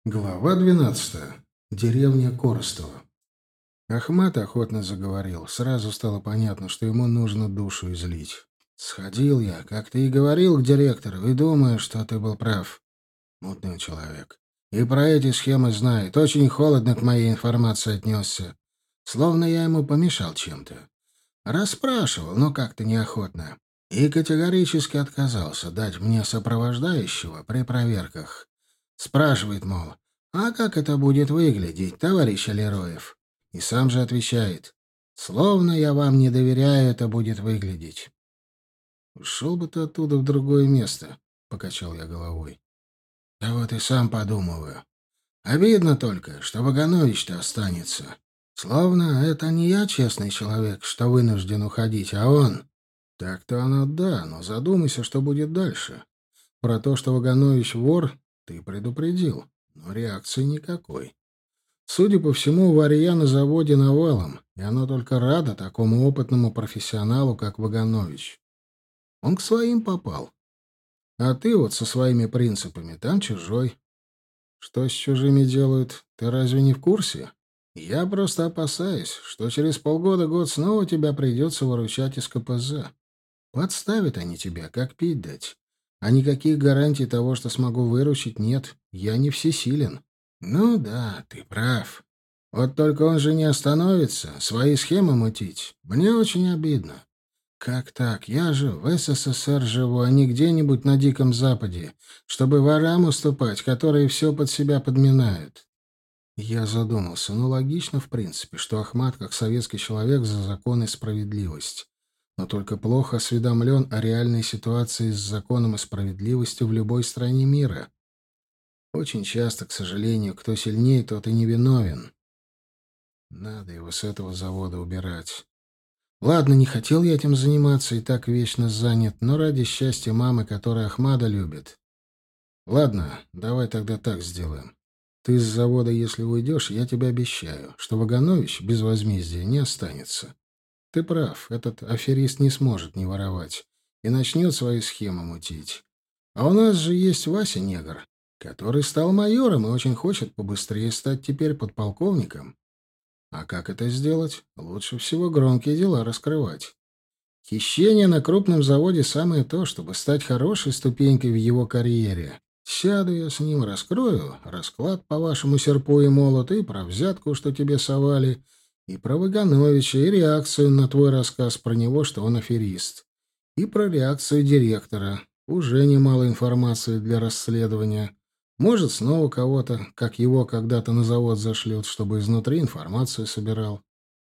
Глава 12. Деревня Коростова. Ахмат охотно заговорил. Сразу стало понятно, что ему нужно душу излить. «Сходил я, как ты и говорил, к директору, и думаю, что ты был прав. Мутный человек. И про эти схемы знает. Очень холодно к моей информации отнесся. Словно я ему помешал чем-то. Расспрашивал, но как-то неохотно. И категорически отказался дать мне сопровождающего при проверках. Спрашивает, мол, а как это будет выглядеть, товарищ Алероев? И сам же отвечает, словно я вам не доверяю, это будет выглядеть. «Ушел бы ты оттуда в другое место», — покачал я головой. «Да вот и сам подумываю. Обидно только, что Ваганович-то останется. Словно это не я честный человек, что вынужден уходить, а он. Так-то оно да, но задумайся, что будет дальше. Про то, что Ваганович вор, ты предупредил, но реакции никакой. Судя по всему, варья на заводе навалом, и оно только радо такому опытному профессионалу, как Ваганович. Он к своим попал. А ты вот со своими принципами там чужой. Что с чужими делают, ты разве не в курсе? Я просто опасаюсь, что через полгода-год снова тебя придется выручать из КПЗ. Подставят они тебя, как пить дать. А никаких гарантий того, что смогу выручить, нет. Я не всесилен. Ну да, ты прав. Вот только он же не остановится, свои схемы мутить. Мне очень обидно. Как так? Я же в СССР живу, а не где-нибудь на Диком Западе, чтобы ворам уступать, которые все под себя подминают. Я задумался. Ну, логично, в принципе, что Ахмат, как советский человек, за закон и справедливость. Но только плохо осведомлен о реальной ситуации с законом и справедливостью в любой стране мира. Очень часто, к сожалению, кто сильнее, тот и невиновен. Надо его с этого завода убирать. Ладно, не хотел я этим заниматься и так вечно занят, но ради счастья мамы, которая Ахмада любит. Ладно, давай тогда так сделаем. Ты с завода, если уйдешь, я тебе обещаю, что Ваганович без возмездия не останется. Ты прав, этот аферист не сможет не воровать и начнет свои схемы мутить. А у нас же есть Вася Негр, который стал майором и очень хочет побыстрее стать теперь подполковником. А как это сделать? Лучше всего громкие дела раскрывать. Хищение на крупном заводе самое то, чтобы стать хорошей ступенькой в его карьере. Сяду я с ним, раскрою расклад по вашему серпу и молоту, и про взятку, что тебе совали, и про Вагановича, и реакцию на твой рассказ про него, что он аферист, и про реакцию директора. Уже немало информации для расследования. Может, снова кого-то, как его когда-то на завод зашлют, чтобы изнутри информацию собирал.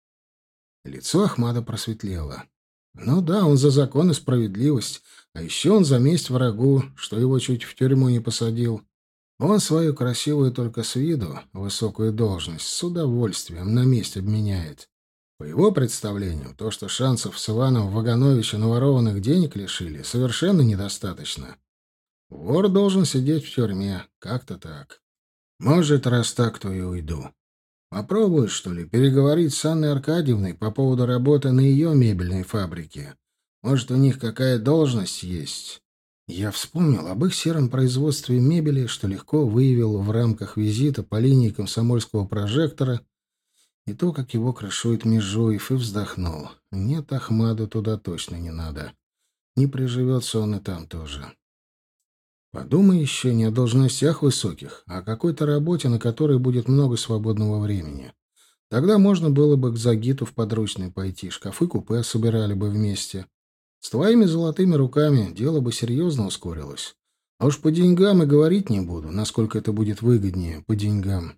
Лицо Ахмада просветлело. Ну да, он за закон и справедливость, а еще он за месть врагу, что его чуть в тюрьму не посадил. Он свою красивую только с виду, высокую должность, с удовольствием на месть обменяет. По его представлению, то, что шансов с Иваном Вагановича наворованных денег лишили, совершенно недостаточно. Вор должен сидеть в тюрьме, как-то так. Может, раз так, то и уйду. Попробую, что ли, переговорить с Анной Аркадьевной по поводу работы на ее мебельной фабрике. Может, у них какая должность есть. Я вспомнил об их сером производстве мебели, что легко выявил в рамках визита по линии комсомольского прожектора, и то, как его крышует Межуев, и вздохнул. Нет, Ахмаду туда точно не надо. Не приживется он и там тоже. Подумай еще не о должностях высоких, а о какой-то работе, на которой будет много свободного времени. Тогда можно было бы к Загиту в подручный пойти, шкафы-купе собирали бы вместе. С твоими золотыми руками дело бы серьезно ускорилось. А уж по деньгам и говорить не буду, насколько это будет выгоднее по деньгам.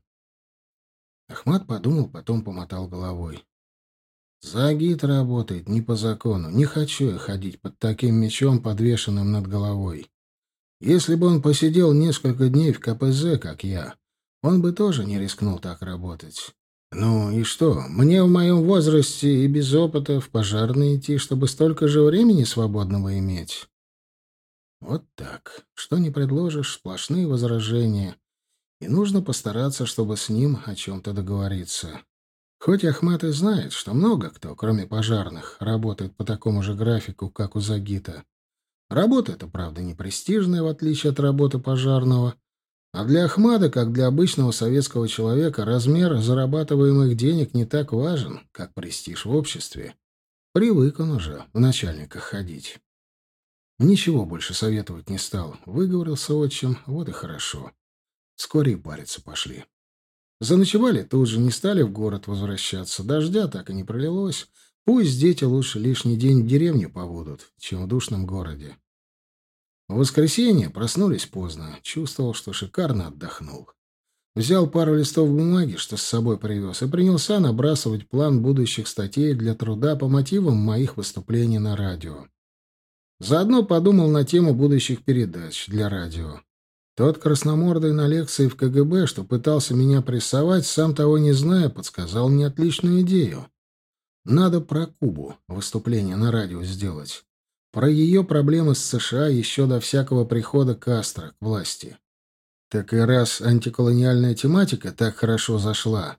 Ахмат подумал, потом помотал головой. Загит работает не по закону. Не хочу я ходить под таким мечом, подвешенным над головой. Если бы он посидел несколько дней в КПЗ, как я, он бы тоже не рискнул так работать. Ну и что, мне в моем возрасте и без опыта в пожарные идти, чтобы столько же времени свободного иметь? Вот так. Что не предложишь, сплошные возражения. И нужно постараться, чтобы с ним о чем-то договориться. Хоть Ахмат и знает, что много кто, кроме пожарных, работает по такому же графику, как у Загита. Работа эта, правда, не престижная, в отличие от работы пожарного, А для Ахмада, как для обычного советского человека, размер зарабатываемых денег не так важен, как престиж в обществе. Привык он уже в начальниках ходить. Ничего больше советовать не стал. Выговорился отчим, вот и хорошо. Вскоре и париться пошли. Заночевали тут же, не стали в город возвращаться. Дождя так и не пролилось. Пусть дети лучше лишний день в деревне побудут, чем в душном городе. В воскресенье проснулись поздно. Чувствовал, что шикарно отдохнул. Взял пару листов бумаги, что с собой привез, и принялся набрасывать план будущих статей для труда по мотивам моих выступлений на радио. Заодно подумал на тему будущих передач для радио. Тот красномордый на лекции в КГБ, что пытался меня прессовать, сам того не зная, подсказал мне отличную идею. Надо про Кубу выступление на радио сделать. Про ее проблемы с США еще до всякого прихода Кастро к власти. Так и раз антиколониальная тематика так хорошо зашла,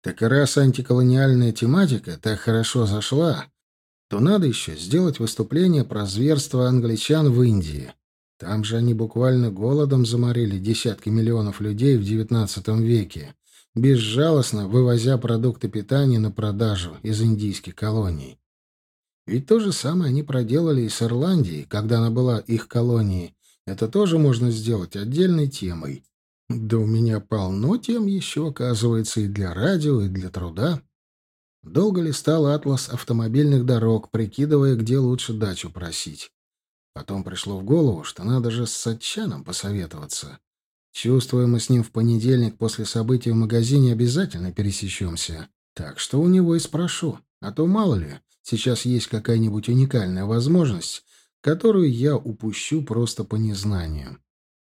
то надо еще сделать выступление про зверство англичан в Индии. Там же они буквально голодом заморили десятки миллионов людей в XIX веке, безжалостно вывозя продукты питания на продажу из индийских колоний. Ведь то же самое они проделали и с Ирландией, когда она была их колонией. Это тоже можно сделать отдельной темой. Да у меня полно тем еще, оказывается, и для радио, и для труда. Долго листал атлас автомобильных дорог, прикидывая, где лучше дачу просить. Потом пришло в голову, что надо же с Сатчаном посоветоваться. Чувствуя, мы с ним в понедельник после событий в магазине обязательно пересечемся. Так что у него и спрошу. А то, мало ли, сейчас есть какая-нибудь уникальная возможность, которую я упущу просто по незнанию.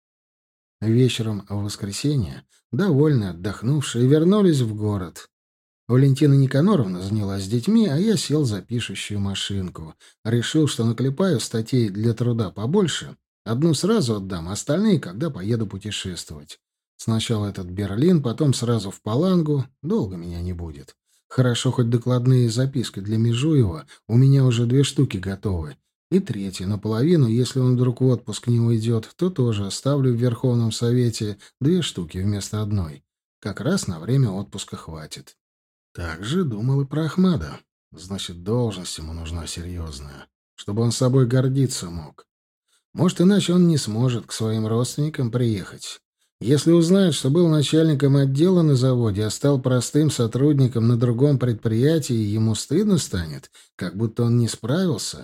Вечером в воскресенье, довольно отдохнувшие, вернулись в город. Валентина Никаноровна занялась детьми, а я сел за пишущую машинку. Решил, что наклепаю статей для труда побольше. Одну сразу отдам, остальные, когда поеду путешествовать. Сначала этот Берлин, потом сразу в Палангу. Долго меня не будет. Хорошо, хоть докладные записки для Межуева у меня уже 2 штуки готовы. И третья, наполовину, если он вдруг в отпуск не уйдет, то тоже оставлю в Верховном Совете 2 штуки вместо одной. Как раз на время отпуска хватит. Так же думал и про Ахмада. Значит, должность ему нужна серьезная, чтобы он собой гордиться мог. Может, иначе он не сможет к своим родственникам приехать. Если узнает, что был начальником отдела на заводе, а стал простым сотрудником на другом предприятии, ему стыдно станет, как будто он не справился.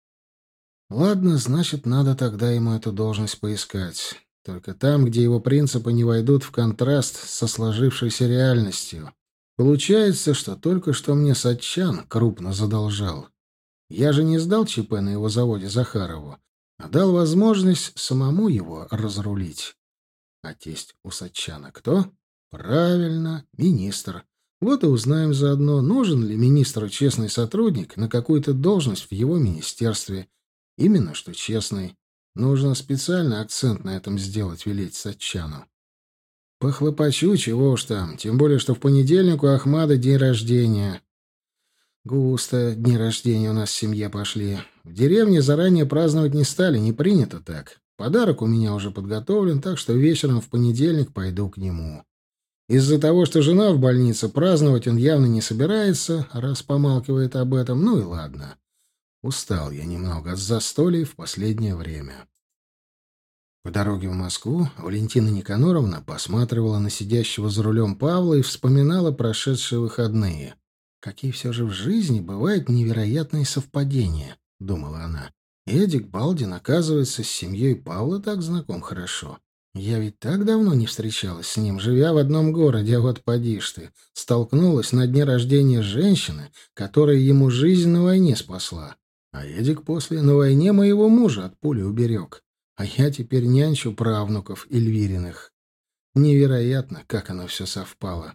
Ладно, значит, надо тогда ему эту должность поискать. Только там, где его принципы не войдут в контраст со сложившейся реальностью. Получается, что только что мне Сатчан крупно задолжал. Я же не сдал ЧП на его заводе Захарову, а дал возможность самому его разрулить. А тесть у Сатчана кто? Правильно, министр. Вот и узнаем заодно, нужен ли министру честный сотрудник на какую-то должность в его министерстве. Именно что честный. Нужно специально акцент на этом сделать, велеть Сатчану. Похлопочу, чего уж там, тем более, что в понедельник у Ахмада день рождения. Густо дни рождения у нас в семье пошли. В деревне заранее праздновать не стали, не принято так. Подарок у меня уже подготовлен, так что вечером в понедельник пойду к нему. Из-за того, что жена в больнице, праздновать он явно не собирается, раз помалкивает об этом, ну и ладно. Устал я немного от застолий в последнее время. По дороге в Москву Валентина Никаноровна посматривала на сидящего за рулем Павла и вспоминала прошедшие выходные. «Какие все же в жизни бывают невероятные совпадения», — думала она. «Эдик Балдин, оказывается, с семьей Павла так знаком хорошо. Я ведь так давно не встречалась с ним, живя в одном городе, а вот поди ж ты, столкнулась на дне рождения женщины, которая ему жизнь на войне спасла. А Эдик после на войне моего мужа от пули уберег. А я теперь нянчу правнуков Эльвириных. Невероятно, как оно все совпало».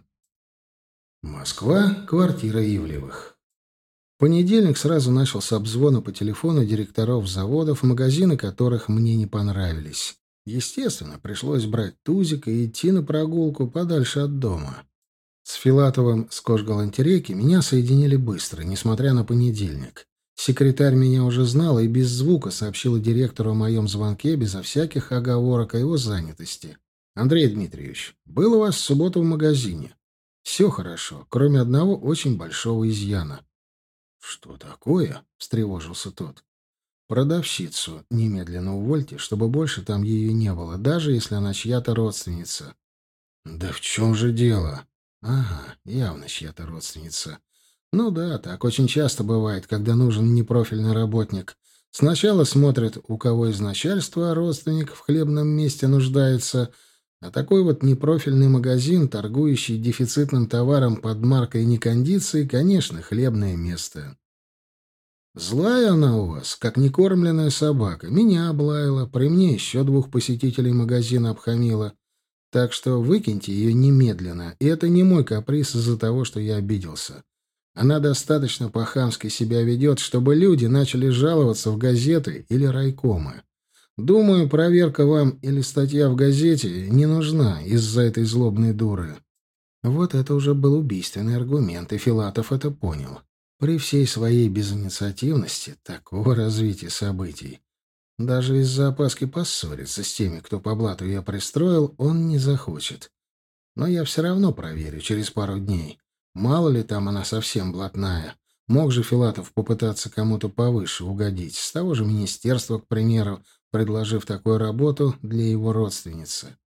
Москва, квартира Ивлевых. В понедельник сразу начался обзвон по телефону директоров заводов, магазины которых мне не понравились. Естественно, пришлось брать тузик и идти на прогулку подальше от дома. С Филатовым с кожгалантерейки меня соединили быстро, несмотря на понедельник. Секретарь меня уже знала и без звука сообщила директору о моем звонке, безо всяких оговорок о его занятости. Андрей Дмитриевич, был у вас в субботу в магазине. Все хорошо, кроме одного очень большого изъяна. Что такое? Встревожился тот. Продавщицу немедленно увольте, чтобы больше там ее не было, даже если она чья-то родственница. Да в чем же дело? Ага, явно чья-то родственница. Ну да, так очень часто бывает, когда нужен непрофильный работник. Сначала смотрят, у кого из начальства родственник в хлебном месте нуждается, а такой вот непрофильный магазин, торгующий дефицитным товаром под маркой некондиции, конечно, хлебное место. Злая она у вас, как некормленная собака. Меня облаяла, при мне еще двух посетителей магазина обхамила. Так что выкиньте ее немедленно, и это не мой каприз из-за того, что я обиделся. Она достаточно по-хамски себя ведет, чтобы люди начали жаловаться в газеты или райкомы. Думаю, проверка вам или статья в газете не нужна из-за этой злобной дуры. Вот это уже был убийственный аргумент, и Филатов это понял. При всей своей безинициативности такого развития событий, даже из-за опаски поссориться с теми, кто по блату ее пристроил, он не захочет. Но я все равно проверю через пару дней. Мало ли там она совсем блатная. Мог же Филатов попытаться кому-то повыше угодить, с того же министерства, к примеру, предложив такую работу для его родственницы.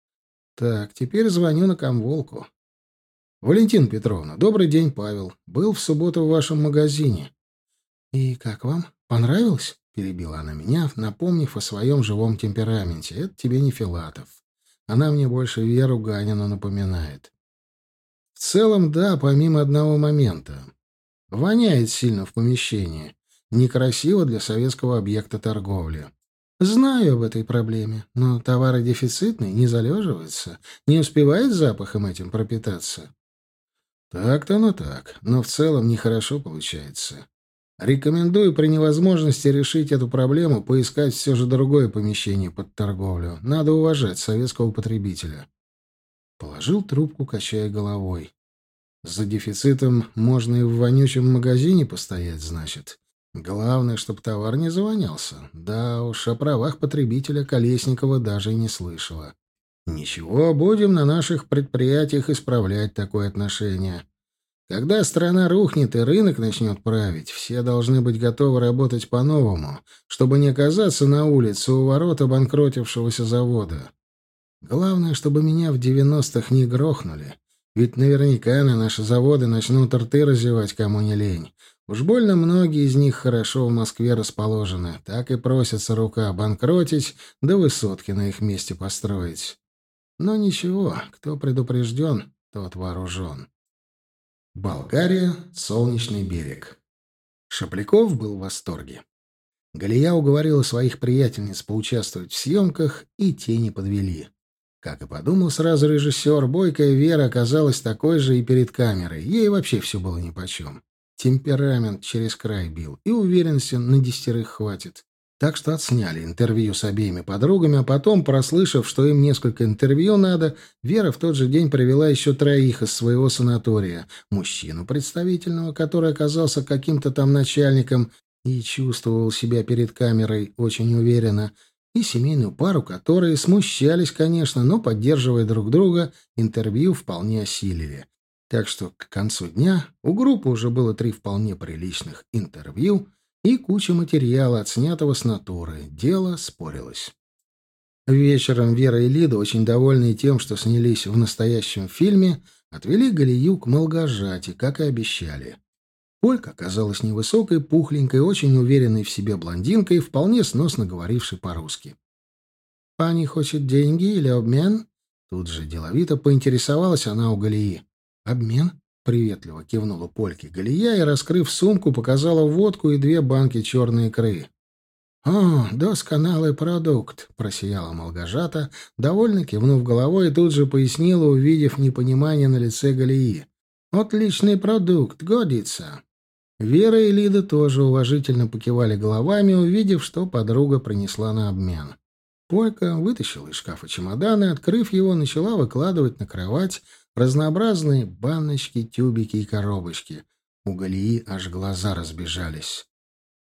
Так, теперь звоню на комволку. «Валентина Петровна, добрый день, Павел. Был в субботу в вашем магазине». «И как вам? Понравилось?» — перебила она меня, напомнив о своем живом темпераменте. «Это тебе не Филатов. Она мне больше Веру Ганину напоминает». «В целом, да, помимо одного момента. Воняет сильно в помещении. Некрасиво для советского объекта торговли». «Знаю об этой проблеме, но товары дефицитные, не залеживаются, не успевает запахом этим пропитаться». «Так-то оно так, но в целом нехорошо получается. Рекомендую при невозможности решить эту проблему поискать все же другое помещение под торговлю. Надо уважать советского потребителя». Положил трубку, качая головой. «За дефицитом можно и в вонючем магазине постоять, значит. Главное, чтобы товар не завонялся. Да уж, о правах потребителя Колесникова даже и не слышала. Ничего, будем на наших предприятиях исправлять такое отношение. Когда страна рухнет и рынок начнет править, все должны быть готовы работать по-новому, чтобы не оказаться на улице у ворот обанкротившегося завода. Главное, чтобы меня в 90-х не грохнули. Ведь наверняка на наши заводы начнут рты разевать, кому не лень. Уж больно многие из них хорошо в Москве расположены. Так и просится рука обанкротить, да высотки на их месте построить. Но ничего, кто предупрежден, тот вооружен. Болгария, Солнечный берег. Шапляков был в восторге. Галия уговорила своих приятельниц поучаствовать в съемках, и те не подвели. Как и подумал сразу режиссер, бойкая Вера оказалась такой же и перед камерой. Ей вообще все было нипочем. Темперамент через край бил, и уверенности на 10 хватит. Так что отсняли интервью с обеими подругами, а потом, прослышав, что им несколько интервью надо, Вера в тот же день привела еще 3 из своего санатория. Мужчину представительного, который оказался каким-то там начальником и чувствовал себя перед камерой очень уверенно, и семейную пару, которые смущались, конечно, но, поддерживая друг друга, интервью вполне осилили. Так что к концу дня у группы уже было 3 вполне приличных интервью и куча материала, отснятого с натуры. Дело спорилось. Вечером Вера и Лида, очень довольные тем, что снялись в настоящем фильме, отвели Галию к Малгожате, как и обещали. Полька оказалась невысокой, пухленькой, очень уверенной в себе блондинкой, вполне сносно говорившей по-русски. «Пани хочет деньги или обмен?» Тут же деловито поинтересовалась она у Галии. «Обмен?» — приветливо кивнула Польке Галия и, раскрыв сумку, показала водку и 2 банки черной икры. «О, досконалый продукт!» — просияла Малгожата, довольно кивнув головой и тут же пояснила, увидев непонимание на лице Галии. «Отличный продукт, годится!» Вера и Лида тоже уважительно покивали головами, увидев, что подруга принесла на обмен. Полька вытащила из шкафа чемодан и, открыв его, начала выкладывать на кровать разнообразные баночки, тюбики и коробочки. У Галии аж глаза разбежались.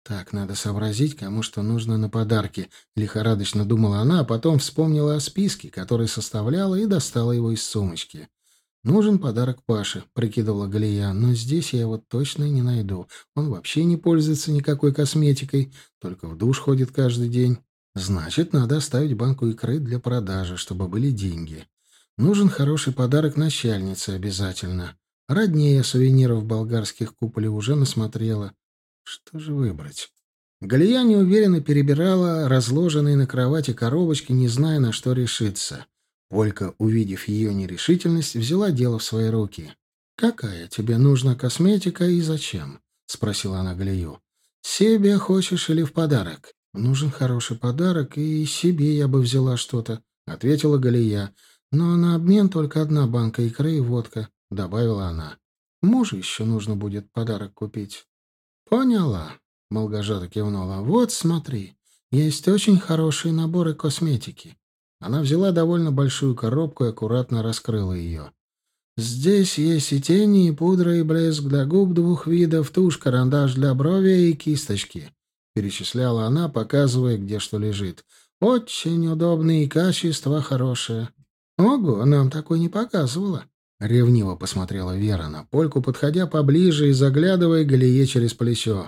Так, надо сообразить, кому что нужно на подарки. Лихорадочно думала она, а потом вспомнила о списке, который составляла, и достала его из сумочки. «Нужен подарок Паше», — прикидывала Галия, — «но здесь я его точно не найду. Он вообще не пользуется никакой косметикой, только в душ ходит каждый день. Значит, надо оставить банку икры для продажи, чтобы были деньги. Нужен хороший подарок начальнице обязательно. Роднее сувениров болгарских куполей уже насмотрела. Что же выбрать?» Галия неуверенно перебирала разложенные на кровати коробочки, не зная, на что решиться. Полька, увидев ее нерешительность, взяла дело в свои руки. «Какая тебе нужна косметика и зачем?» — спросила она Галию. «Себе хочешь или в подарок?» «Нужен хороший подарок, и себе я бы взяла что-то», — ответила Галия. «Но на обмен только одна банка икры и водка», — добавила она. «Мужу еще нужно будет подарок купить». «Поняла», — Молгожата кивнула. «Вот смотри, есть очень хорошие наборы косметики». Она взяла довольно большую коробку и аккуратно раскрыла ее. «Здесь есть и тени, и пудра, и блеск для губ двух видов, тушь, карандаш для брови и кисточки», — перечисляла она, показывая, где что лежит. «Очень удобные и качество хорошее». «Ого, нам такой не показывала». Ревниво посмотрела Вера на Польку, подходя поближе и заглядывая Галие через плечо.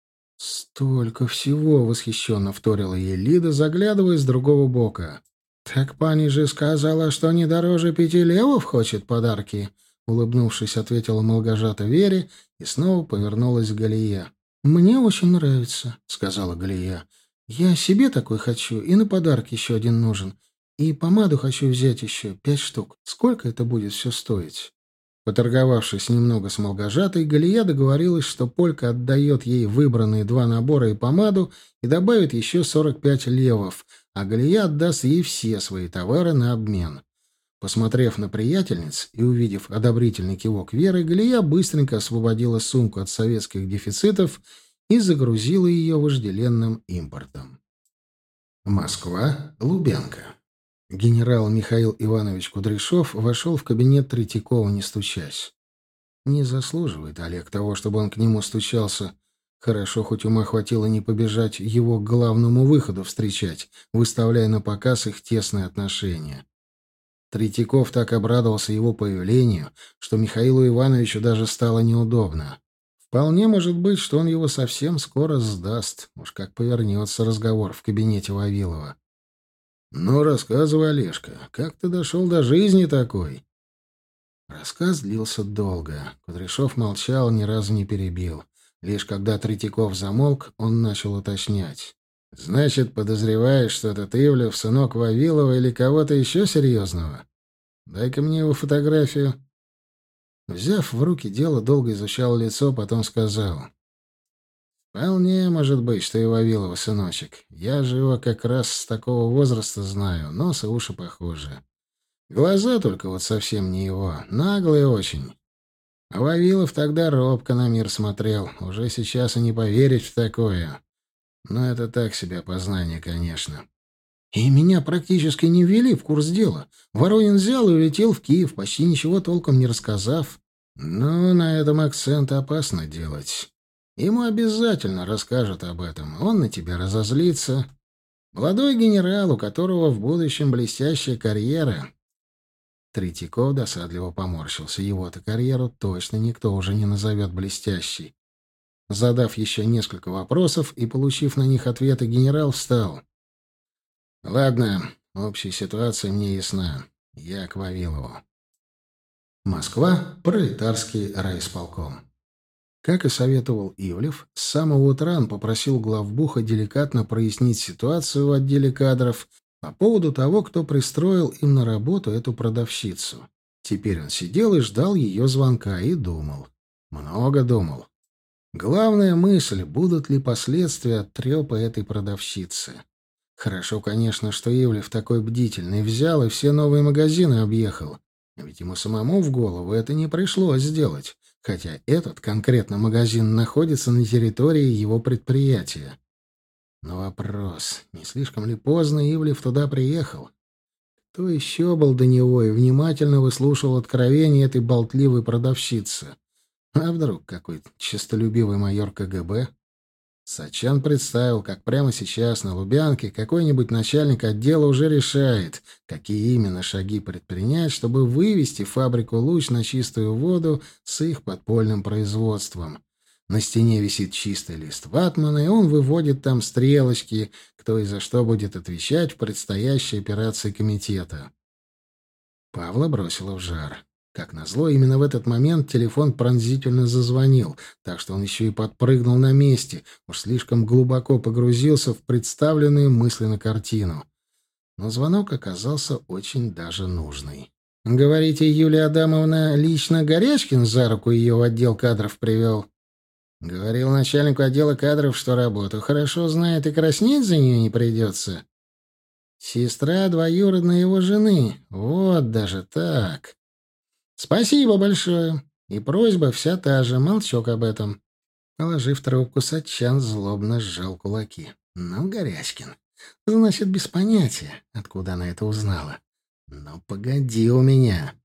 «Столько всего!» — восхищенно вторила ей Лида, заглядывая с другого бока. «Так пани же сказала, что не дороже 5 левов хочет подарки», — улыбнувшись, ответила Молгожата Вере и снова повернулась к Галие. «Мне очень нравится», — сказала Галия. «Я себе такой хочу, и на подарок еще один нужен. И помаду хочу взять еще 5 штук. Сколько это будет все стоить?» Поторговавшись немного с Молгожатой, Галия договорилась, что Полька отдает ей выбранные 2 набора и помаду и добавит еще 45 левов, а Галия отдаст ей все свои товары на обмен. Посмотрев на приятельниц и увидев одобрительный кивок Веры, Галия быстренько освободила сумку от советских дефицитов и загрузила ее вожделенным импортом. Москва, Лубянка. Генерал Михаил Иванович Кудряшов вошел в кабинет Третьякова, не стучась. Не заслуживает Олег того, чтобы он к нему стучался. Хорошо, хоть ума хватило не побежать его к главному выходу встречать, выставляя на показ их тесные отношения. Третьяков так обрадовался его появлению, что Михаилу Ивановичу даже стало неудобно. Вполне может быть, что он его совсем скоро сдаст, уж как повернется разговор в кабинете Вавилова. «Ну, рассказывай, Олежка, как ты дошел до жизни такой?» Рассказ длился долго. Кудряшов молчал, ни разу не перебил. Лишь когда Третьяков замолк, он начал уточнять. «Значит, подозреваешь, что это Ивлев, сынок Вавилова или кого-то еще серьезного? Дай-ка мне его фотографию». Взяв в руки дело, долго изучал лицо, потом сказал. «Вполне может быть, что и Вавилова сыночек. Я же его как раз с такого возраста знаю, нос и уши похожи. Глаза только вот совсем не его, наглые очень. А Вавилов тогда робко на мир смотрел, уже сейчас и не поверить в такое. Но это так себе опознание, конечно. И меня практически не ввели в курс дела. Воронин взял и улетел в Киев, почти ничего толком не рассказав. Но на этом акцент опасно делать». Ему обязательно расскажут об этом. Он на тебя разозлится. Молодой генерал, у которого в будущем блестящая карьера». Третьяков досадливо поморщился. Его-то карьеру точно никто уже не назовет блестящей. Задав еще несколько вопросов и получив на них ответы, генерал встал. «Ладно, общая ситуация мне ясна. Я к Вавилову». Москва, пролетарский райисполком. Как и советовал Ивлев, с самого утра он попросил главбуха деликатно прояснить ситуацию в отделе кадров по поводу того, кто пристроил им на работу эту продавщицу. Теперь он сидел и ждал ее звонка и думал. Много думал. Главная мысль — будут ли последствия от трепа этой продавщицы. Хорошо, конечно, что Ивлев такой бдительный взял и все новые магазины объехал. Ведь ему самому в голову это не пришлось сделать. Хотя этот конкретно магазин находится на территории его предприятия. Но вопрос, не слишком ли поздно Ивлев туда приехал? Кто еще был до него и внимательно выслушал откровения этой болтливой продавщицы? А вдруг какой-то честолюбивый майор КГБ? Сачан представил, как прямо сейчас на Лубянке какой-нибудь начальник отдела уже решает, какие именно шаги предпринять, чтобы вывести фабрику «Луч» на чистую воду с их подпольным производством. На стене висит чистый лист ватмана, и он выводит там стрелочки, кто и за что будет отвечать в предстоящей операции комитета. Павла бросило в жар. Как назло, именно в этот момент телефон пронзительно зазвонил, так что он еще и подпрыгнул на месте, уж слишком глубоко погрузился в представленную мысленно картину. Но звонок оказался очень даже нужный. «Говорите, Юлия Адамовна, лично Горячкин за руку ее в отдел кадров привел?» «Говорил начальнику отдела кадров, что работу хорошо знает и краснеть за нее не придется». «Сестра двоюродной его жены. Вот даже так». «Спасибо большое. И просьба вся та же, молчок об этом». Положив трубку, Сатчан злобно сжал кулаки. «Ну, Горячкин, значит, без понятия, откуда она это узнала. Но погоди у меня».